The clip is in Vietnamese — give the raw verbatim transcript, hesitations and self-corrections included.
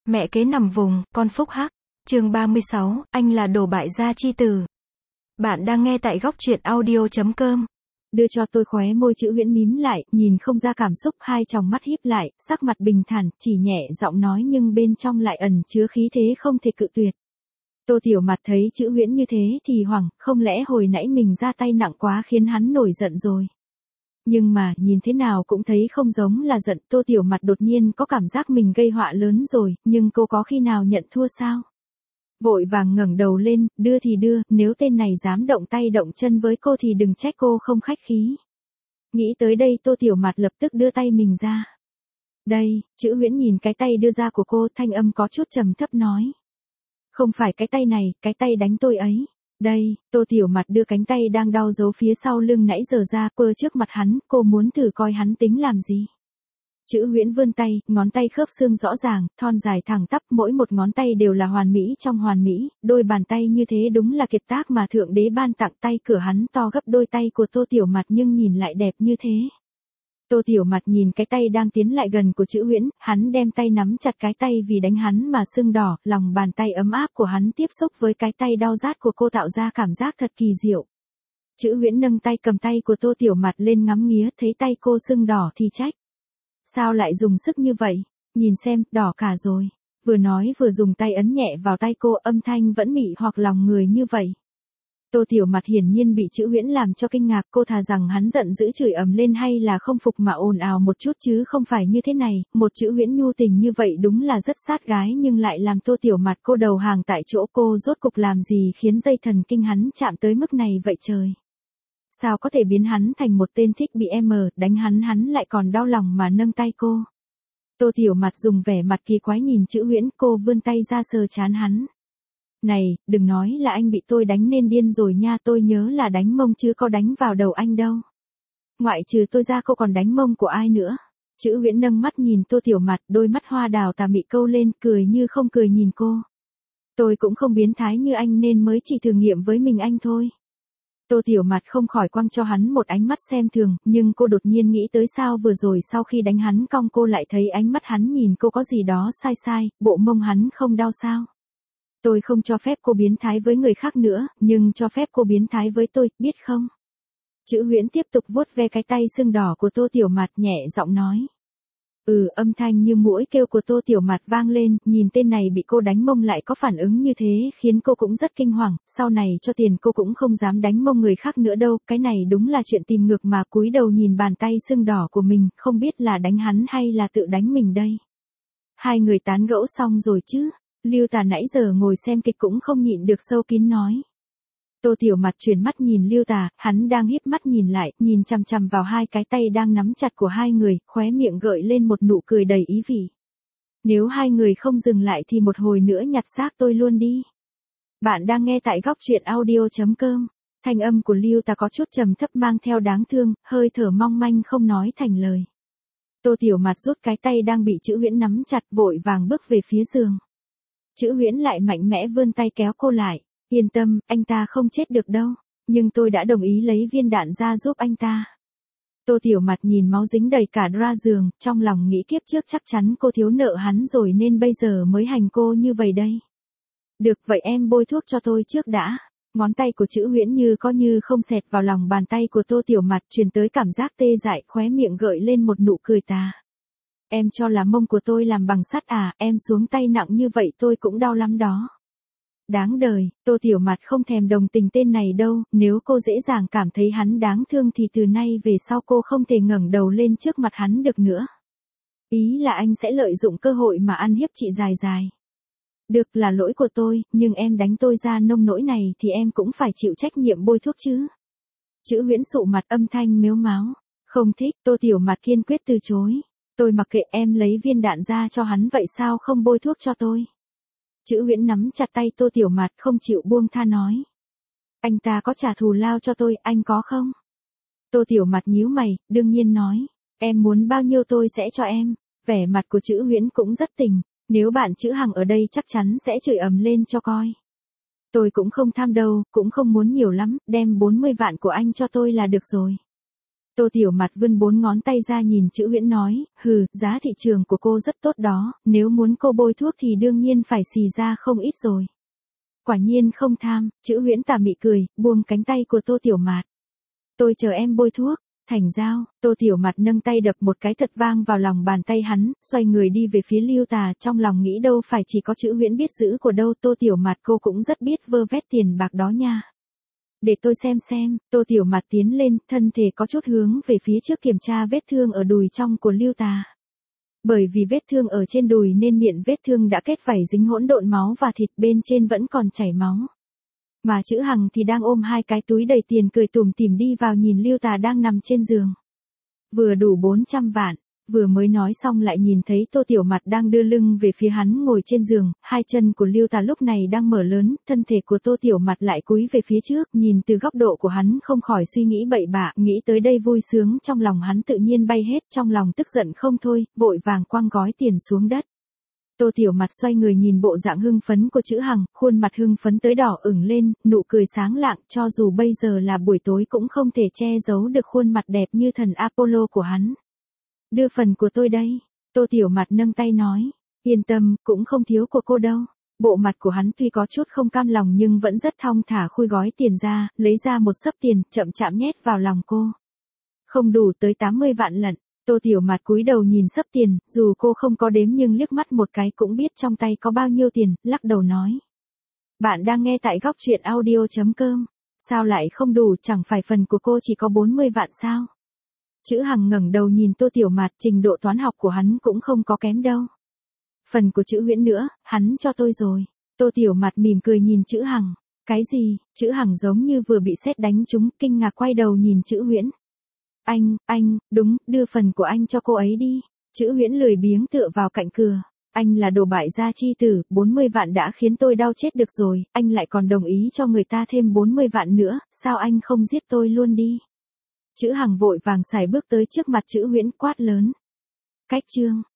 Mẹ kế nằm vùng, con phúc hắc. Chương ba mươi sáu, anh là đồ bại gia chi tử. Bạn đang nghe tại góc truyện audio chấm com. Đưa cho tôi khóe môi chữ Huyễn mím lại, nhìn không ra cảm xúc, hai tròng mắt híp lại, sắc mặt bình thản, chỉ nhẹ giọng nói nhưng bên trong lại ẩn chứa khí thế không thể cự tuyệt. Tô Tiểu Mặt thấy chữ Huyễn như thế thì hoảng, không lẽ hồi nãy mình ra tay nặng quá khiến hắn nổi giận rồi. Nhưng mà, nhìn thế nào cũng thấy không giống là giận. Tô Tiểu Mặt đột nhiên có cảm giác mình gây họa lớn rồi, nhưng cô có khi nào nhận thua sao? Vội vàng ngẩng đầu lên, đưa thì đưa, nếu tên này dám động tay động chân với cô thì đừng trách cô không khách khí. Nghĩ tới đây Tô Tiểu Mặt lập tức đưa tay mình ra. Đây, chữ Huyễn nhìn cái tay đưa ra của cô, thanh âm có chút trầm thấp nói. Không phải cái tay này, cái tay đánh tôi ấy. Đây, Tô Tiểu Mặt đưa cánh tay đang đau giấu phía sau lưng nãy giờ ra, quơ trước mặt hắn, cô muốn thử coi hắn tính làm gì. Chữ Huyễn vươn tay, ngón tay khớp xương rõ ràng, thon dài thẳng tắp, mỗi một ngón tay đều là hoàn mỹ trong hoàn mỹ, đôi bàn tay như thế đúng là kiệt tác mà Thượng Đế ban tặng. Tay cửa hắn to gấp đôi tay của Tô Tiểu Mặt nhưng nhìn lại đẹp như thế. Tô Tiểu Mặt nhìn cái tay đang tiến lại gần của chữ Huyễn, hắn đem tay nắm chặt cái tay vì đánh hắn mà sưng đỏ, lòng bàn tay ấm áp của hắn tiếp xúc với cái tay đau rát của cô tạo ra cảm giác thật kỳ diệu. Chữ Huyễn nâng tay cầm tay của Tô Tiểu Mặt lên ngắm nghía, thấy tay cô sưng đỏ thì trách. Sao lại dùng sức như vậy? Nhìn xem, đỏ cả rồi. Vừa nói vừa dùng tay ấn nhẹ vào tay cô, âm thanh vẫn mị hoặc lòng người như vậy. Tô Tiểu Mặt hiển nhiên bị chữ Huyễn làm cho kinh ngạc, cô thà rằng hắn giận dữ chửi ầm lên hay là không phục mà ồn ào một chút chứ không phải như thế này. Một chữ Huyễn nhu tình như vậy đúng là rất sát gái nhưng lại làm Tô Tiểu Mặt cô đầu hàng tại chỗ. Cô rốt cục làm gì khiến dây thần kinh hắn chạm tới mức này vậy trời? Sao có thể biến hắn thành một tên thích bị em đánh hắn, hắn lại còn đau lòng mà nâng tay cô. Tô Tiểu Mặt dùng vẻ mặt kỳ quái nhìn chữ Huyễn, cô vươn tay ra sờ trán hắn. Này, đừng nói là anh bị tôi đánh nên điên rồi nha, tôi nhớ là đánh mông chứ có đánh vào đầu anh đâu. Ngoại trừ tôi ra cô còn đánh mông của ai nữa? Chữ Huyễn nâng mắt nhìn Tô Tiểu Mặt, đôi mắt hoa đào tà mị câu lên, cười như không cười nhìn cô. Tôi cũng không biến thái như anh nên mới chỉ thử nghiệm với mình anh thôi. Tô Tiểu Mặt không khỏi quăng cho hắn một ánh mắt xem thường, nhưng cô đột nhiên nghĩ tới sao vừa rồi sau khi đánh hắn cong cô lại thấy ánh mắt hắn nhìn cô có gì đó sai sai, bộ mông hắn không đau sao? Tôi không cho phép cô biến thái với người khác nữa, nhưng cho phép cô biến thái với tôi, biết không? Chữ Huyễn tiếp tục vuốt ve cái tay sưng đỏ của Tô Tiểu Mặt, nhẹ giọng nói. Ừ, âm thanh như muỗi kêu của Tô Tiểu Mặt vang lên, nhìn tên này bị cô đánh mông lại có phản ứng như thế khiến cô cũng rất kinh hoàng, sau này cho tiền cô cũng không dám đánh mông người khác nữa đâu, cái này đúng là chuyện tìm ngược mà. Cúi đầu nhìn bàn tay sưng đỏ của mình, không biết là đánh hắn hay là tự đánh mình đây. Hai người tán gẫu xong rồi chứ? Lưu Tà nãy giờ ngồi xem kịch cũng không nhịn được sâu kín nói. Tô Tiểu Mặt chuyển mắt nhìn Lưu Tà, hắn đang híp mắt nhìn lại, nhìn chằm chằm vào hai cái tay đang nắm chặt của hai người, khóe miệng gợi lên một nụ cười đầy ý vị. Nếu hai người không dừng lại thì một hồi nữa nhặt xác tôi luôn đi. Bạn đang nghe tại góc truyện audio chấm com. Thanh âm của Lưu Tà có chút trầm thấp mang theo đáng thương, hơi thở mong manh không nói thành lời. Tô Tiểu Mặt rút cái tay đang bị chữ Huyễn nắm chặt, vội vàng bước về phía giường. Chữ Huyễn lại mạnh mẽ vươn tay kéo cô lại. Yên tâm, anh ta không chết được đâu, nhưng tôi đã đồng ý lấy viên đạn ra giúp anh ta. Tô Tiểu Mặt nhìn máu dính đầy cả dra giường, trong lòng nghĩ kiếp trước chắc chắn cô thiếu nợ hắn rồi nên bây giờ mới hành cô như vậy đây. Được, vậy em bôi thuốc cho tôi trước đã. Ngón tay của chữ Huyễn như có như không xẹt vào lòng bàn tay của Tô Tiểu Mặt, truyền tới cảm giác tê dại, khóe miệng gợi lên một nụ cười tà. Em cho là mông của tôi làm bằng sắt à, em xuống tay nặng như vậy tôi cũng đau lắm đó. Đáng đời, Tô Tiểu Mặt không thèm đồng tình tên này đâu, nếu cô dễ dàng cảm thấy hắn đáng thương thì từ nay về sau cô không thể ngẩng đầu lên trước mặt hắn được nữa. Ý là anh sẽ lợi dụng cơ hội mà ăn hiếp chị dài dài. Được, là lỗi của tôi, nhưng em đánh tôi ra nông nỗi này thì em cũng phải chịu trách nhiệm bôi thuốc chứ. Chữ Huyễn sụ mặt, âm thanh mếu máo. Không thích, Tô Tiểu Mặt kiên quyết từ chối. Tôi mặc kệ, em lấy viên đạn ra cho hắn vậy sao không bôi thuốc cho tôi. Chữ Huyễn nắm chặt tay Tô Tiểu Mặt không chịu buông tha nói. Anh ta có trả thù lao cho tôi, anh có không? Tô Tiểu Mặt nhíu mày, đương nhiên nói. Em muốn bao nhiêu tôi sẽ cho em. Vẻ mặt của chữ Huyễn cũng rất tình. Nếu bạn chữ Hằng ở đây chắc chắn sẽ chửi ầm lên cho coi. Tôi cũng không tham đâu, cũng không muốn nhiều lắm, đem bốn mươi vạn của anh cho tôi là được rồi. Tô Tiểu Mặt vươn bốn ngón tay ra nhìn Chữ Huyễn nói, hừ, giá thị trường của cô rất tốt đó, nếu muốn cô bôi thuốc thì đương nhiên phải xì ra không ít rồi. Quả nhiên không tham, Chữ Huyễn tà mị cười, buông cánh tay của Tô Tiểu Mạt. Tôi chờ em bôi thuốc. Thành giao, Tô Tiểu Mặt nâng tay đập một cái thật vang vào lòng bàn tay hắn, xoay người đi về phía Lưu Tà, trong lòng nghĩ đâu phải chỉ có Chữ Huyễn biết giữ của đâu, Tô Tiểu Mặt cô cũng rất biết vơ vét tiền bạc đó nha. Để tôi xem xem, Tô Tiểu Mặt tiến lên, thân thể có chút hướng về phía trước kiểm tra vết thương ở đùi trong của Lưu Tà. Bởi vì vết thương ở trên đùi nên miệng vết thương đã kết vảy dính hỗn độn máu và thịt, bên trên vẫn còn chảy máu. Mà Chữ Hằng thì đang ôm hai cái túi đầy tiền cười tủm tỉm đi vào nhìn Lưu Tà đang nằm trên giường. Vừa đủ bốn trăm vạn, vừa mới nói xong lại nhìn thấy Tô Tiểu Mặt đang đưa lưng về phía hắn ngồi trên giường, hai chân của Lưu Tà lúc này đang mở lớn, thân thể của Tô Tiểu Mặt lại cúi về phía trước, nhìn từ góc độ của hắn không khỏi suy nghĩ bậy bạ, nghĩ tới đây vui sướng trong lòng hắn tự nhiên bay hết, trong lòng tức giận không thôi, vội vàng quăng gói tiền xuống đất. Tô Tiểu Mặt xoay người nhìn bộ dạng hưng phấn của Chữ Hằng, khuôn mặt hưng phấn tới đỏ ửng lên, nụ cười sáng lạng, cho dù bây giờ là buổi tối cũng không thể che giấu được khuôn mặt đẹp như thần Apollo của hắn. Đưa phần của tôi đây, Tô Tiểu Mặt nâng tay nói, yên tâm, cũng không thiếu của cô đâu. Bộ mặt của hắn tuy có chút không cam lòng nhưng vẫn rất thong thả khui gói tiền ra, lấy ra một xấp tiền, chậm chạm nhét vào lòng cô. Không đủ tới tám mươi vạn lận. Tô Tiểu Mặt cúi đầu nhìn xấp tiền, dù cô không có đếm nhưng liếc mắt một cái cũng biết trong tay có bao nhiêu tiền, lắc đầu nói. Bạn đang nghe tại góc truyện audio chấm com. Sao lại không đủ, chẳng phải phần của cô chỉ có bốn mươi vạn sao? Chữ Hằng ngẩng đầu nhìn Tô Tiểu Mặt, trình độ toán học của hắn cũng không có kém đâu. Phần của Chữ Huyễn nữa, hắn cho tôi rồi. Tô Tiểu Mặt mỉm cười nhìn Chữ Hằng. Cái gì? Chữ Hằng giống như vừa bị sét đánh trúng, kinh ngạc quay đầu nhìn Chữ Huyễn. Anh, anh, đúng, đưa phần của anh cho cô ấy đi. Chữ Huyễn lười biếng tựa vào cạnh cửa. Anh là đồ bại gia chi tử, bốn mươi vạn đã khiến tôi đau chết được rồi, anh lại còn đồng ý cho người ta thêm bốn mươi vạn nữa, sao anh không giết tôi luôn đi? Chữ Hằng vội vàng xài bước tới trước mặt Chữ Huyễn quát lớn. Cách chương.